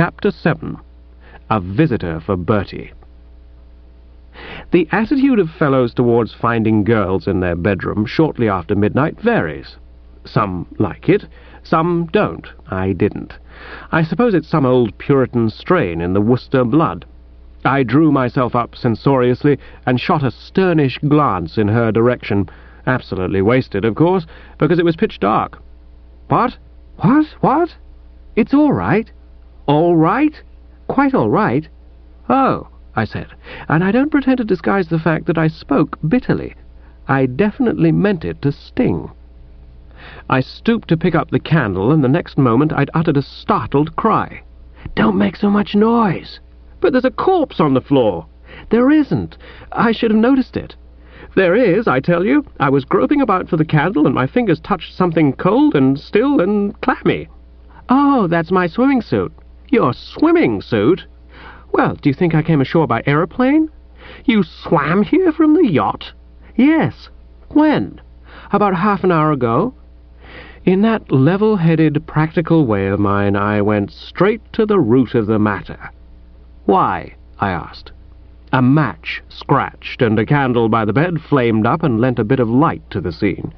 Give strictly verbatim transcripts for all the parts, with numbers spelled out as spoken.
Chapter seven. A Visitor for Bertie. The attitude of fellows towards finding girls in their bedroom shortly after midnight varies. Some like it, some don't. I didn't. I suppose it's some old Puritan strain in the Worcester blood. I drew myself up censoriously and shot a sternish glance in her direction, absolutely wasted, of course, because it was pitch dark. What? What? What? It's all right. All right? Quite all right. Oh, I said, and I don't pretend to disguise the fact that I spoke bitterly. I definitely meant it to sting. I stooped to pick up the candle, and the next moment I'd uttered a startled cry. "Don't make so much noise!" "But there's a corpse on the floor!" "There isn't. I should have noticed it." "There is, I tell you. I was groping about for the candle, and my fingers touched something cold and still and clammy." "Oh, that's my swimming suit." "Your swimming suit? Well, do you think I came ashore by aeroplane?" "You swam here from the yacht?" "Yes." "When?" "About half an hour ago." In that level-headed, practical way of mine, I went straight to the root of the matter. "Why?" I asked. A match scratched, and a candle by the bed flamed up and lent a bit of light to the scene.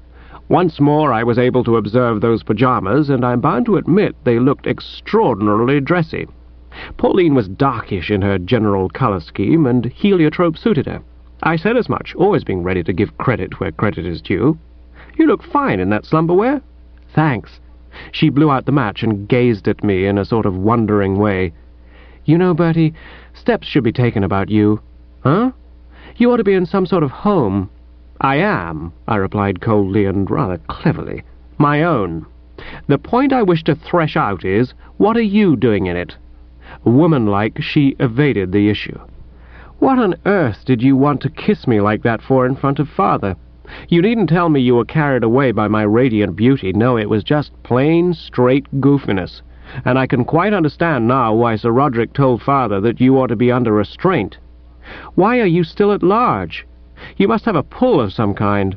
Once more I was able to observe those pyjamas, and I'm bound to admit they looked extraordinarily dressy. Pauline was darkish in her general colour scheme, and heliotrope suited her. I said as much, always being ready to give credit where credit is due. "You look fine in that slumber-wear." "Thanks." She blew out the match and gazed at me in a sort of wondering way. "You know, Bertie, steps should be taken about you." "Huh?" "You ought to be in some sort of home." "I am," I replied coldly and rather cleverly. "My own. The point I wish to thresh out is, what are you doing in it?" Woman-like, she evaded the issue. "What on earth did you want to kiss me like that for in front of Father? You needn't tell me you were carried away by my radiant beauty. No, it was just plain, straight goofiness. And I can quite understand now why Sir Roderick told Father that you ought to be under restraint. Why are you still at large? You must have a pull of some kind."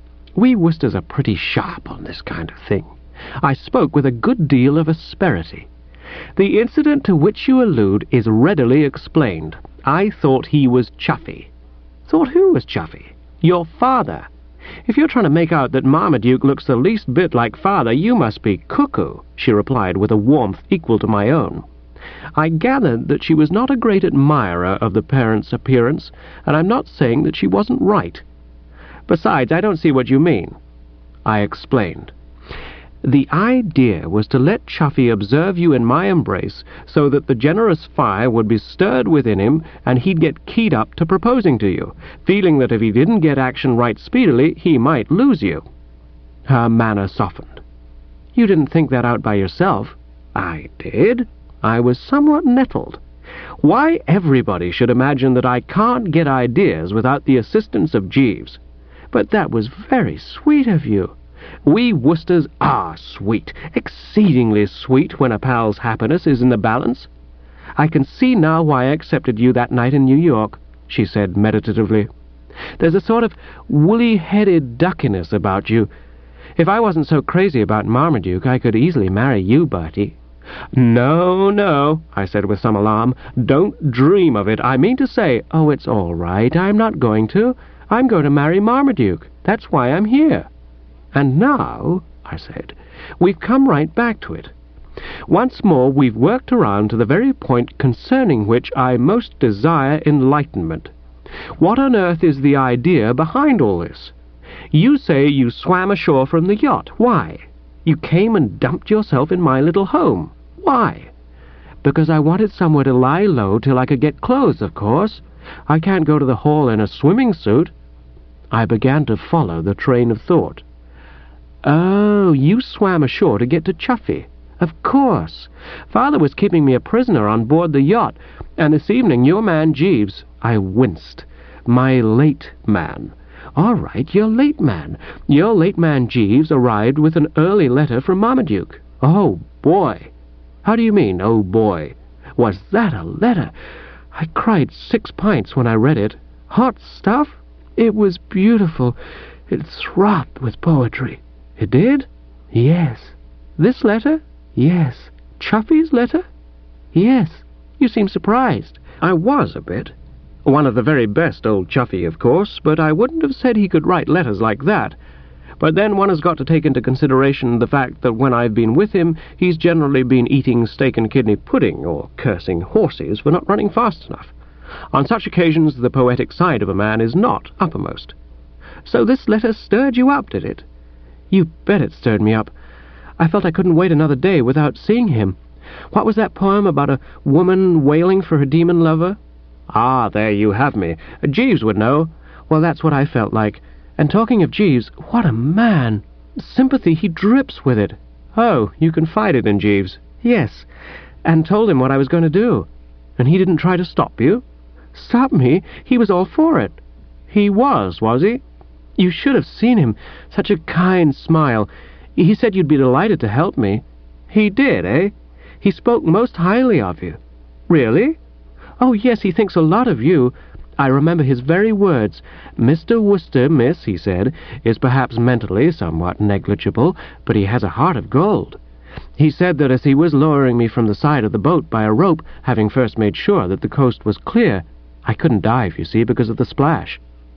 We Worcesters are pretty sharp on this kind of thing. I spoke with a good deal of asperity. "The incident to which you allude is readily explained. I thought he was chuffy." "Thought who was chuffy?" "Your father. If you're trying to make out that Marmaduke looks the least bit like Father, you must be cuckoo," she replied with a warmth equal to my own. I gathered that she was not a great admirer of the parent's appearance, and I'm not saying that she wasn't right. "Besides, I don't see what you mean." I explained. "The idea was to let Chuffy observe you in my embrace, so that the generous fire would be stirred within him, and he'd get keyed up to proposing to you, feeling that if he didn't get action right speedily, he might lose you." Her manner softened. "You didn't think that out by yourself?" "I did." I was somewhat nettled. Why everybody should imagine that I can't get ideas without the assistance of Jeeves. But that was very sweet of you. We Worcesters are sweet, exceedingly sweet when a pal's happiness is in the balance. "I can see now why I accepted you that night in New York," she said meditatively. "There's a sort of woolly-headed duckiness about you. If I wasn't so crazy about Marmaduke, I could easily marry you, Bertie." "No, no," I said with some alarm. "Don't dream of it. I mean to say—" "Oh, it's all right. I'm not going to. I'm going to marry Marmaduke. That's why I'm here." "And now," I said, "we've come right back to it. Once more we've worked around to the very point concerning which I most desire enlightenment. What on earth is the idea behind all this? You say you swam ashore from the yacht. Why? You came and dumped yourself in my little home. Why?" "Because I wanted somewhere to lie low till I could get clothes, of course. I can't go to the hall in a swimming suit." I began to follow the train of thought. "Oh, you swam ashore to get to Chuffy. Of course. Father was keeping me a prisoner on board the yacht, and this evening your man Jeeves—" I winced. "My late man. All right, your late man. Your late man Jeeves arrived with an early letter from Marmaduke." "Oh, boy." "How do you mean, oh, boy? Was that a letter? I cried six pints when I read it. Hot stuff? It was beautiful. It throbbed with poetry." "It did?" "Yes." "This letter?" "Yes." "Chuffy's letter?" Yes, you seem surprised. I was a bit. One of the very best, old Chuffy, of course, but I wouldn't have said he could write letters like that. But then one has got to take into consideration the fact that when I've been with him, he's generally been eating steak and kidney pudding or cursing horses for not running fast enough. On such occasions, the poetic side of a man is not uppermost. So this letter stirred you up, did it? You bet it stirred me up. I felt I couldn't wait another day without seeing him. What was that poem about a woman wailing for her demon lover? Ah, there you have me. Jeeves would know. Well, that's what I felt like. And talking of Jeeves, what a man! Sympathy, he drips with it. Oh, you confided in Jeeves? Yes, and told him what I was going to do. And he didn't try to stop you? Stop me? He was all for it. He was, was he? You should have seen him. Such a kind smile. He said you'd be delighted to help me. He did, eh? He spoke most highly of you. Really? Oh, yes, he thinks a lot of you. I remember his very words. Mister Wooster, miss, he said, is perhaps mentally somewhat negligible, but he has a heart of gold. He said that as he was lowering me from the side of the boat by a rope, having first made sure that the coast was clear, I couldn't dive, you see, because of the splash.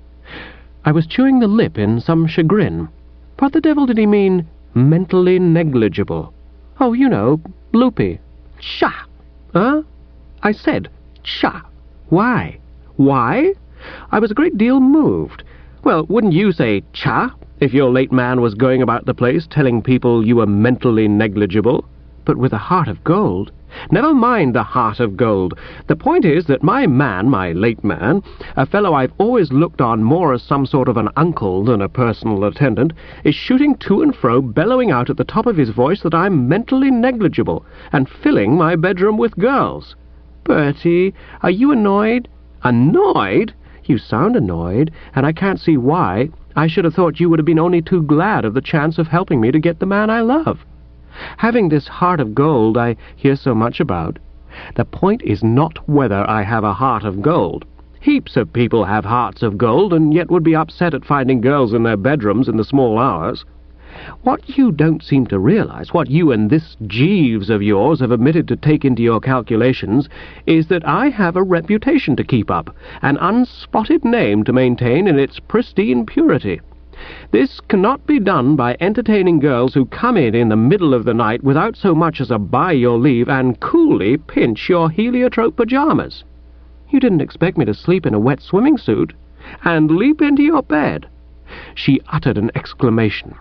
I was chewing the lip in some chagrin. What the devil did he mean, mentally negligible? Oh, you know, loopy. Psha! Huh? I said, psha. Why? Why? I was a great deal moved. Well, wouldn't you say cha if your late man was going about the place telling people you were mentally negligible? But with a heart of gold. Never mind the heart of gold. The point is that my man, my late man, a fellow I've always looked on more as some sort of an uncle than a personal attendant, is shooting to and fro, bellowing out at the top of his voice that I'm mentally negligible, and filling my bedroom with girls. Bertie, are you annoyed? Annoyed? You sound annoyed, and I can't see why. I should have thought you would have been only too glad of the chance of helping me to get the man I love. Having this heart of gold I hear so much about. The point is not whether I have a heart of gold. Heaps of people have hearts of gold, and yet would be upset at finding girls in their bedrooms in the small hours. What you don't seem to realize, what you and this Jeeves of yours have omitted to take into your calculations, is that I have a reputation to keep up, an unspotted name to maintain in its pristine purity. This cannot be done by entertaining girls who come in in the middle of the night without so much as a by your leave and coolly pinch your heliotrope pajamas. You didn't expect me to sleep in a wet swimming suit and leap into your bed. She uttered an exclamation.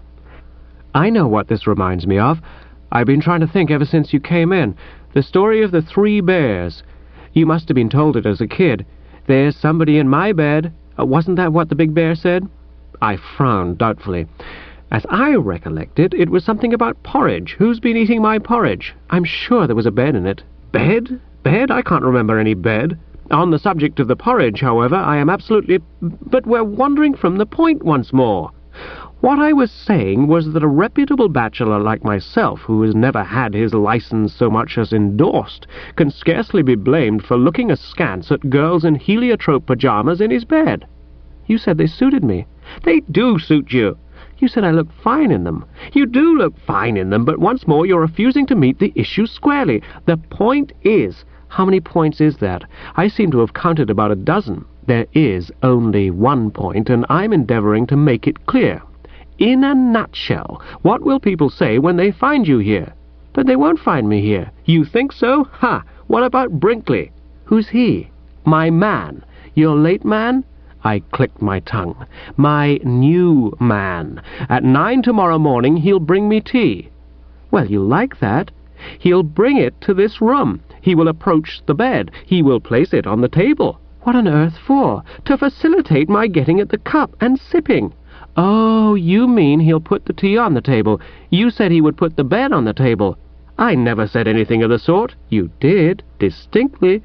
I know what this reminds me of. I've been trying to think ever since you came in. The story of the three bears. You must have been told it as a kid. There's somebody in my bed. Uh, wasn't that what the big bear said? I frowned doubtfully. As I recollect it, it was something about porridge. Who's been eating my porridge? I'm sure there was a bed in it. Bed? Bed? I can't remember any bed. On the subject of the porridge, however, I am absolutely... But we're wandering from the point once more. What I was saying was that a reputable bachelor like myself, who has never had his license so much as endorsed, can scarcely be blamed for looking askance at girls in heliotrope pajamas in his bed. You said they suited me. They do suit you. You said I looked fine in them. You do look fine in them, but once more you're refusing to meet the issue squarely. The point is... How many points is that? I seem to have counted about a dozen. There is only one point, and I'm endeavoring to make it clear. In a nutshell, what will people say when they find you here? But they won't find me here. You think so? Ha! What about Brinkley? Who's he? My man. Your late man? I clicked my tongue. My new man. At nine tomorrow morning he'll bring me tea. Well, you like that. He'll bring it to this room. He will approach the bed. He will place it on the table. What on earth for? To facilitate my getting at the cup and sipping. Oh, you mean he'll put the tea on the table. You said he would put the bed on the table. I never said anything of the sort. You did, distinctly.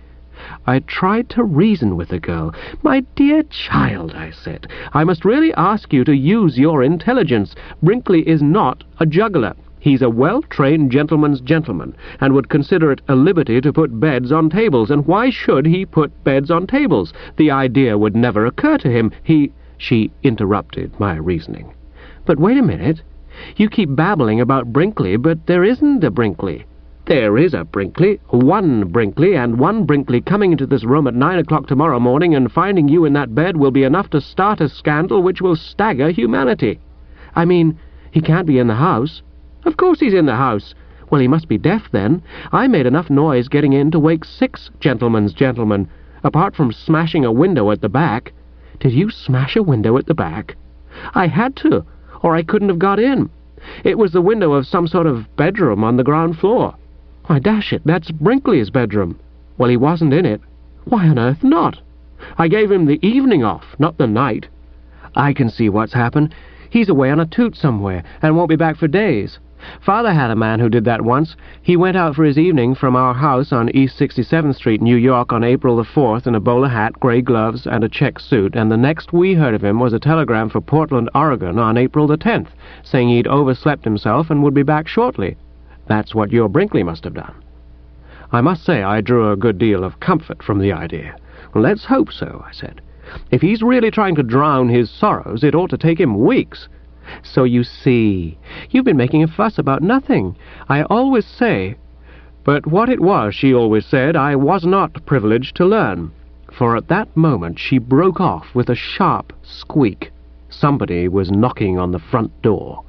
I tried to reason with the girl. My dear child, I said, I must really ask you to use your intelligence. Brinkley is not a juggler. He's a well-trained gentleman's gentleman, and would consider it a liberty to put beds on tables. And why should he put beds on tables? The idea would never occur to him. He... She interrupted my reasoning. But wait a minute. You keep babbling about Brinkley, but there isn't a Brinkley. There is a Brinkley, one Brinkley, and one Brinkley coming into this room at nine o'clock tomorrow morning and finding you in that bed will be enough to start a scandal which will stagger humanity. I mean, he can't be in the house. Of course he's in the house. Well, he must be deaf then. I made enough noise getting in to wake six gentlemen's gentlemen, apart from smashing a window at the back. Did you smash a window at the back? I had to, or I couldn't have got in. It was the window of some sort of bedroom on the ground floor. Why, dash it, that's Brinkley's bedroom. Well, he wasn't in it. Why on earth not? I gave him the evening off, not the night. I can see what's happened. He's away on a toot somewhere, and won't be back for days. Father had a man who did that once. He went out for his evening from our house on East sixty-seventh Street, New York, on April the fourth, in a bowler hat, grey gloves, and a check suit, and the next we heard of him was a telegram for Portland, Oregon, on April the tenth, saying he'd overslept himself and would be back shortly. That's what your Brinkley must have done. I must say I drew a good deal of comfort from the idea. Well, let's hope so, I said. If he's really trying to drown his sorrows, it ought to take him weeks. So you see, you've been making a fuss about nothing. I always say... But what it was, she always said, I was not privileged to learn. For at that moment she broke off with a sharp squeak. Somebody was knocking on the front door.